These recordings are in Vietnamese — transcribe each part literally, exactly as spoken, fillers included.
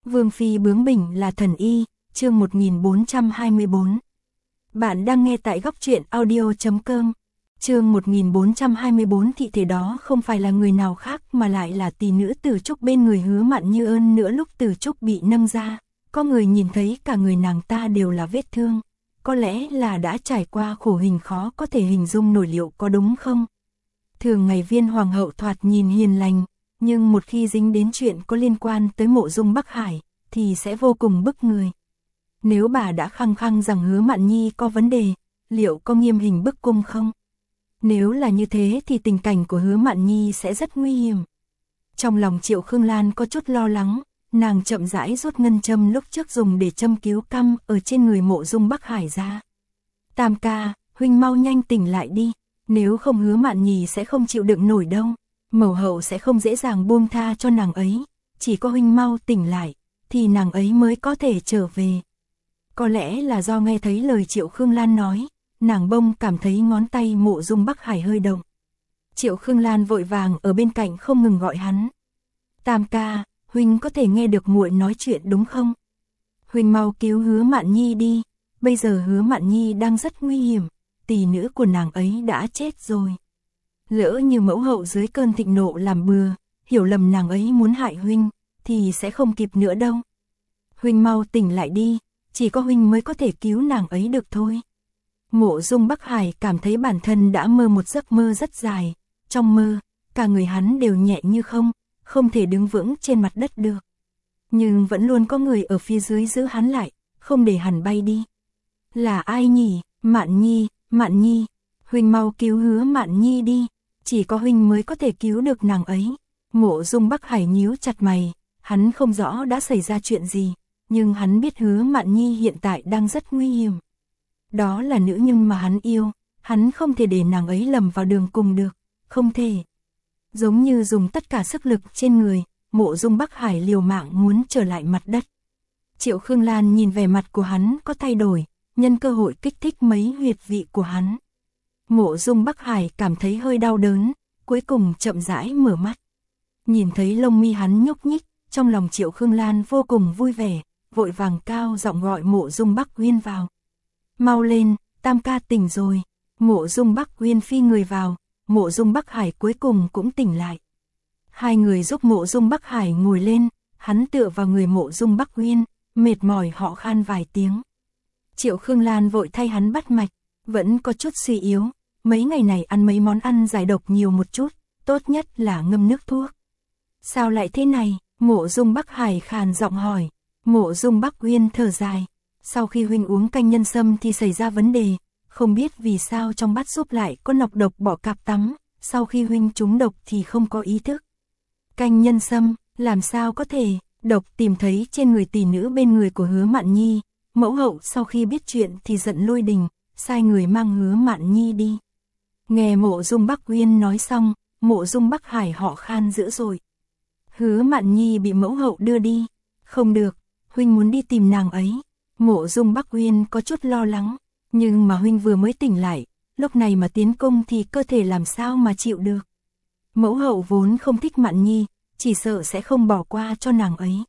Vương phi bướng bỉnh là thần y, chương một nghìn bốn trăm hai mươi bốn. Bạn đang nghe tại góc truyện audio chấm com. Chương một nghìn bốn trăm hai mươi bốn. Thị thể đó không phải là người nào khác mà lại là tỷ nữ Từ Trúc bên người Hứa Mạn Như ơn nữa. Lúc Từ Trúc bị nâng ra, có người nhìn thấy cả người nàng ta đều là vết thương, có lẽ là đã trải qua khổ hình khó có thể hình dung nổi, liệu có đúng không? Thường ngày Viên hoàng hậu thoạt nhìn hiền lành, nhưng một khi dính đến chuyện có liên quan tới Mộ Dung Bắc Hải thì sẽ vô cùng bức người. Nếu bà đã khăng khăng rằng Hứa Mạn Nhi có vấn đề, liệu có nghiêm hình bức cung không? Nếu là như thế thì tình cảnh của Hứa Mạn Nhi sẽ rất nguy hiểm. Trong lòng Triệu Khương Lan có chút lo lắng, nàng chậm rãi rút ngân châm lúc trước dùng để châm cứu căm ở trên người Mộ Dung Bắc Hải ra. Tam ca, huynh mau nhanh tỉnh lại đi, nếu không Hứa Mạn Nhi sẽ không chịu đựng nổi đâu. Mẫu hậu sẽ không dễ dàng buông tha cho nàng ấy, chỉ có huynh mau tỉnh lại, thì nàng ấy mới có thể trở về. Có lẽ là do nghe thấy lời Triệu Khương Lan nói, nàng bông cảm thấy ngón tay Mộ Dung Bắc Hải hơi động. Triệu Khương Lan vội vàng ở bên cạnh không ngừng gọi hắn. Tam ca, huynh có thể nghe được muội nói chuyện đúng không? Huynh mau cứu Hứa Mạn Nhi đi, bây giờ Hứa Mạn Nhi đang rất nguy hiểm, tỷ nữ của nàng ấy đã chết rồi. Lỡ như mẫu hậu dưới cơn thịnh nộ làm bừa, hiểu lầm nàng ấy muốn hại huynh, thì sẽ không kịp nữa đâu. Huynh mau tỉnh lại đi, chỉ có huynh mới có thể cứu nàng ấy được thôi. Mộ Dung Bắc Hải cảm thấy bản thân đã mơ một giấc mơ rất dài, trong mơ, cả người hắn đều nhẹ như không, không thể đứng vững trên mặt đất được. Nhưng vẫn luôn có người ở phía dưới giữ hắn lại, không để hắn bay đi. Là ai nhỉ? Mạn Nhi, Mạn Nhi, huynh mau cứu Hứa Mạn Nhi đi, chỉ có huynh mới có thể cứu được nàng ấy. Mộ Dung Bắc Hải nhíu chặt mày, hắn không rõ đã xảy ra chuyện gì, nhưng hắn biết Hứa Mạn Nhi hiện tại đang rất nguy hiểm. Đó là nữ nhân mà hắn yêu, hắn không thể để nàng ấy lầm vào đường cùng được, không thể. Giống như dùng tất cả sức lực trên người, Mộ Dung Bắc Hải liều mạng muốn trở lại mặt đất. Triệu Khương Lan nhìn vẻ mặt của hắn có thay đổi, nhân cơ hội kích thích mấy huyệt vị của hắn. Mộ Dung Bắc Hải cảm thấy hơi đau đớn, cuối cùng chậm rãi mở mắt. Nhìn thấy lông mi hắn nhúc nhích, trong lòng Triệu Khương Lan vô cùng vui vẻ, vội vàng cao giọng gọi Mộ Dung Bắc Uyên vào. Mau lên, tam ca tỉnh rồi. Mộ Dung Bắc Uyên phi người vào, Mộ Dung Bắc Hải cuối cùng cũng tỉnh lại. Hai người giúp Mộ Dung Bắc Hải ngồi lên, hắn tựa vào người Mộ Dung Bắc Uyên, mệt mỏi họ khan vài tiếng. Triệu Khương Lan vội thay hắn bắt mạch, vẫn có chút suy yếu, mấy ngày này ăn mấy món ăn giải độc nhiều một chút, tốt nhất là ngâm nước thuốc. Sao lại thế này? Mộ Dung Bắc Hải khàn giọng hỏi. Mộ Dung Bắc Uyên thở dài, sau khi huynh uống canh nhân sâm thì xảy ra vấn đề, không biết vì sao trong bát súp lại có nọc độc bỏ cạp tắm, sau khi huynh trúng độc thì không có ý thức. Canh nhân sâm, làm sao có thể? Độc tìm thấy trên người tỷ nữ bên người của Hứa Mạn Nhi. Mẫu hậu sau khi biết chuyện thì giận lôi đình, sai người mang Hứa Mạn Nhi đi. Nghe Mộ Dung Bắc Uyên nói xong, Mộ Dung Bắc Hải họ khan dữ rồi. Hứa Mạn Nhi bị mẫu hậu đưa đi. Không được, huynh muốn đi tìm nàng ấy. Mộ Dung Bắc Uyên có chút lo lắng, nhưng mà huynh vừa mới tỉnh lại, lúc này mà tiến công thì cơ thể làm sao mà chịu được. Mẫu hậu vốn không thích Mạn Nhi, chỉ sợ sẽ không bỏ qua cho nàng ấy.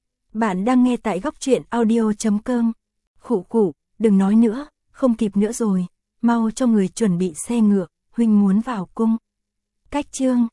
Bạn đang nghe tại góc truyện audio chấm com. Khụ khụ, đừng nói nữa, không kịp nữa rồi, mau cho người chuẩn bị xe ngựa, huynh muốn vào cung. Cách chương